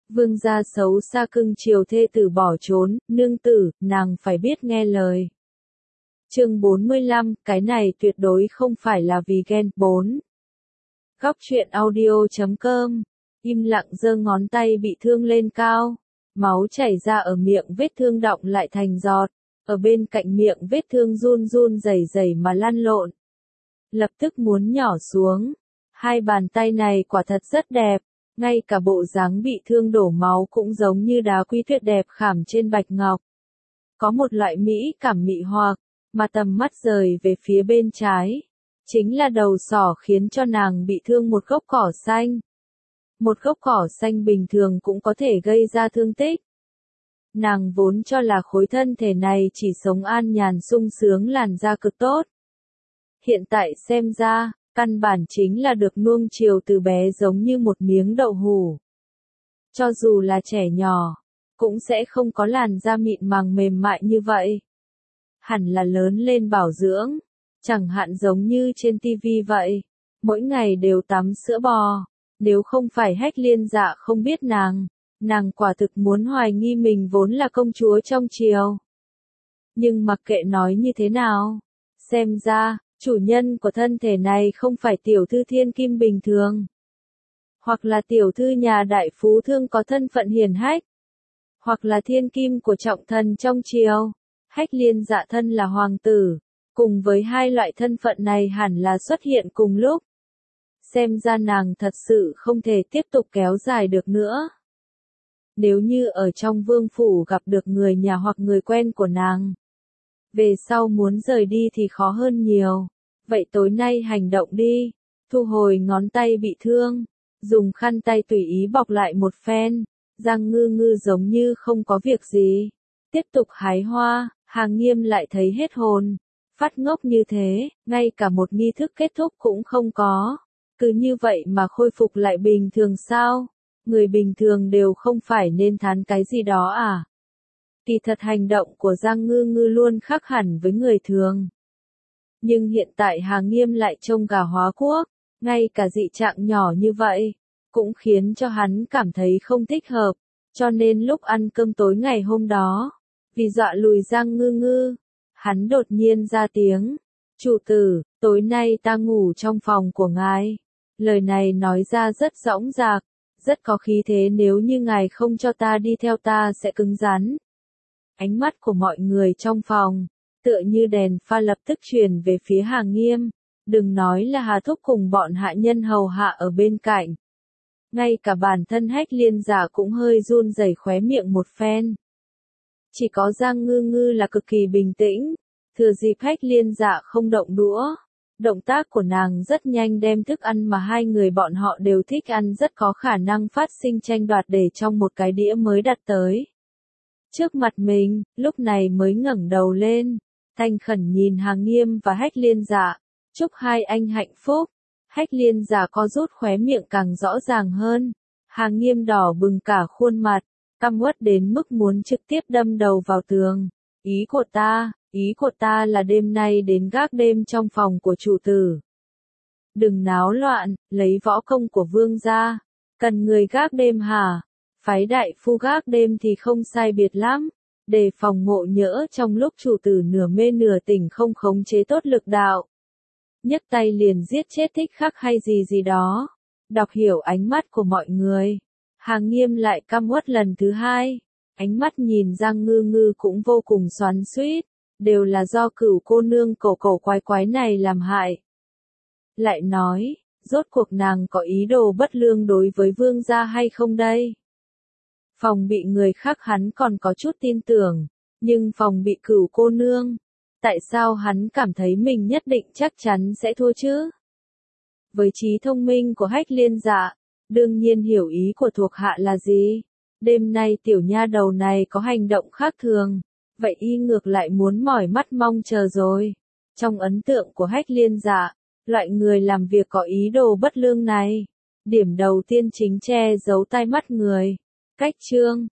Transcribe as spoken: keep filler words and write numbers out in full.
Vương gia xấu xa cưng chiều thê tử bỏ trốn, nương tử, nàng phải biết nghe lời. Chương bốn mươi lăm, cái này tuyệt đối không phải là vì ghen. bốn. Góc truyện audio chấm com, im lặng giơ ngón tay bị thương lên cao, máu chảy ra ở miệng vết thương đọng lại thành giọt, ở bên cạnh miệng vết thương run run rẩy rẩy mà lăn lộn. Lập tức muốn nhỏ xuống, hai bàn tay này quả thật rất đẹp, ngay cả bộ dáng bị thương đổ máu cũng giống như đá quý tuyệt đẹp khảm trên bạch ngọc. Có một loại mỹ cảm mị hoặc, mà tầm mắt rời về phía bên trái, chính là đầu sỏ khiến cho nàng bị thương một gốc cỏ xanh. Một gốc cỏ xanh bình thường cũng có thể gây ra thương tích. Nàng vốn cho là khối thân thể này chỉ sống an nhàn sung sướng làn da cực tốt. Hiện tại xem ra, căn bản chính là được nuông chiều từ bé giống như một miếng đậu hũ. Cho dù là trẻ nhỏ, cũng sẽ không có làn da mịn màng mềm mại như vậy. Hẳn là lớn lên bảo dưỡng, chẳng hạn giống như trên tivi vậy, mỗi ngày đều tắm sữa bò. Nếu không phải Hách Liên Dạ không biết nàng, nàng quả thực muốn hoài nghi mình vốn là công chúa trong triều. Nhưng mặc kệ nói như thế nào, xem ra, chủ nhân của thân thể này không phải tiểu thư thiên kim bình thường, hoặc là tiểu thư nhà đại phú thương có thân phận hiển hách, hoặc là thiên kim của trọng thần trong triều. Hách Liên Dạ thân là hoàng tử, cùng với hai loại thân phận này hẳn là xuất hiện cùng lúc. Xem ra nàng thật sự không thể tiếp tục kéo dài được nữa. Nếu như ở trong vương phủ gặp được người nhà hoặc người quen của nàng, về sau muốn rời đi thì khó hơn nhiều. Vậy tối nay hành động đi, thu hồi ngón tay bị thương, dùng khăn tay tùy ý bọc lại một phen, Giang Ngư Ngư giống như không có việc gì. Tiếp tục hái hoa, Hàng Nghiêm lại thấy hết hồn, phát ngốc như thế, ngay cả một nghi thức kết thúc cũng không có. Cứ như vậy mà khôi phục lại bình thường sao? Người bình thường đều không phải nên thán cái gì đó à? Kỳ thật hành động của Giang Ngư Ngư luôn khác hẳn với người thường. Nhưng hiện tại Hàng Nghiêm lại trông gà hóa quốc, ngay cả dị trạng nhỏ như vậy, cũng khiến cho hắn cảm thấy không thích hợp. Cho nên lúc ăn cơm tối ngày hôm đó, vì dọa lùi Giang Ngư Ngư, hắn đột nhiên ra tiếng. Chủ tử, tối nay ta ngủ trong phòng của ngài. Lời này nói ra rất dõng dạc, rất có khí thế, nếu như ngài không cho ta đi theo ta sẽ cứng rắn. Ánh mắt của mọi người trong phòng, tựa như đèn pha lập tức truyền về phía Hàng Nghiêm, đừng nói là Hà Thúc cùng bọn hạ nhân hầu hạ ở bên cạnh. Ngay cả bản thân Hách Liên Dạ cũng hơi run rẩy khóe miệng một phen. Chỉ có Giang Ngư Ngư là cực kỳ bình tĩnh, thừa dịp Hách Liên Dạ không động đũa. Động tác của nàng rất nhanh đem thức ăn mà hai người bọn họ đều thích ăn rất có khả năng phát sinh tranh đoạt để trong một cái đĩa mới đặt tới trước mặt mình, lúc này mới ngẩng đầu lên, thành khẩn nhìn Hàng Nghiêm và Hách Liên Dạ, chúc hai anh hạnh phúc. Hách Liên Dạ co rút khóe miệng càng rõ ràng hơn, Hàng Nghiêm đỏ bừng cả khuôn mặt, căm uất đến mức muốn trực tiếp đâm đầu vào tường. Ý của ta, ý của ta là đêm nay đến gác đêm trong phòng của chủ tử. Đừng náo loạn, lấy võ công của vương gia, cần người gác đêm hả? Phái đại phu gác đêm thì không sai biệt lắm, đề phòng ngộ nhỡ trong lúc chủ tử nửa mê nửa tỉnh không khống chế tốt lực đạo. Nhấc tay liền giết chết thích khắc hay gì gì đó. Đọc hiểu ánh mắt của mọi người, Hàng Nghiêm lại căm uất lần thứ hai. Ánh mắt nhìn Giang Ngư Ngư cũng vô cùng xoắn xuýt, đều là do cửu cô nương cổ cổ quái quái này làm hại. Lại nói, rốt cuộc nàng có ý đồ bất lương đối với vương gia hay không đây? Phòng bị người khác hắn còn có chút tin tưởng, nhưng phòng bị cửu cô nương, tại sao hắn cảm thấy mình nhất định chắc chắn sẽ thua chứ? Với trí thông minh của Hách Liên Dạ, đương nhiên hiểu ý của thuộc hạ là gì. Đêm nay tiểu nha đầu này có hành động khác thường, vậy y ngược lại muốn mỏi mắt mong chờ rồi. Trong ấn tượng của Hách Liên Dạ, loại người làm việc có ý đồ bất lương này, điểm đầu tiên chính che giấu tai mắt người. Cách chương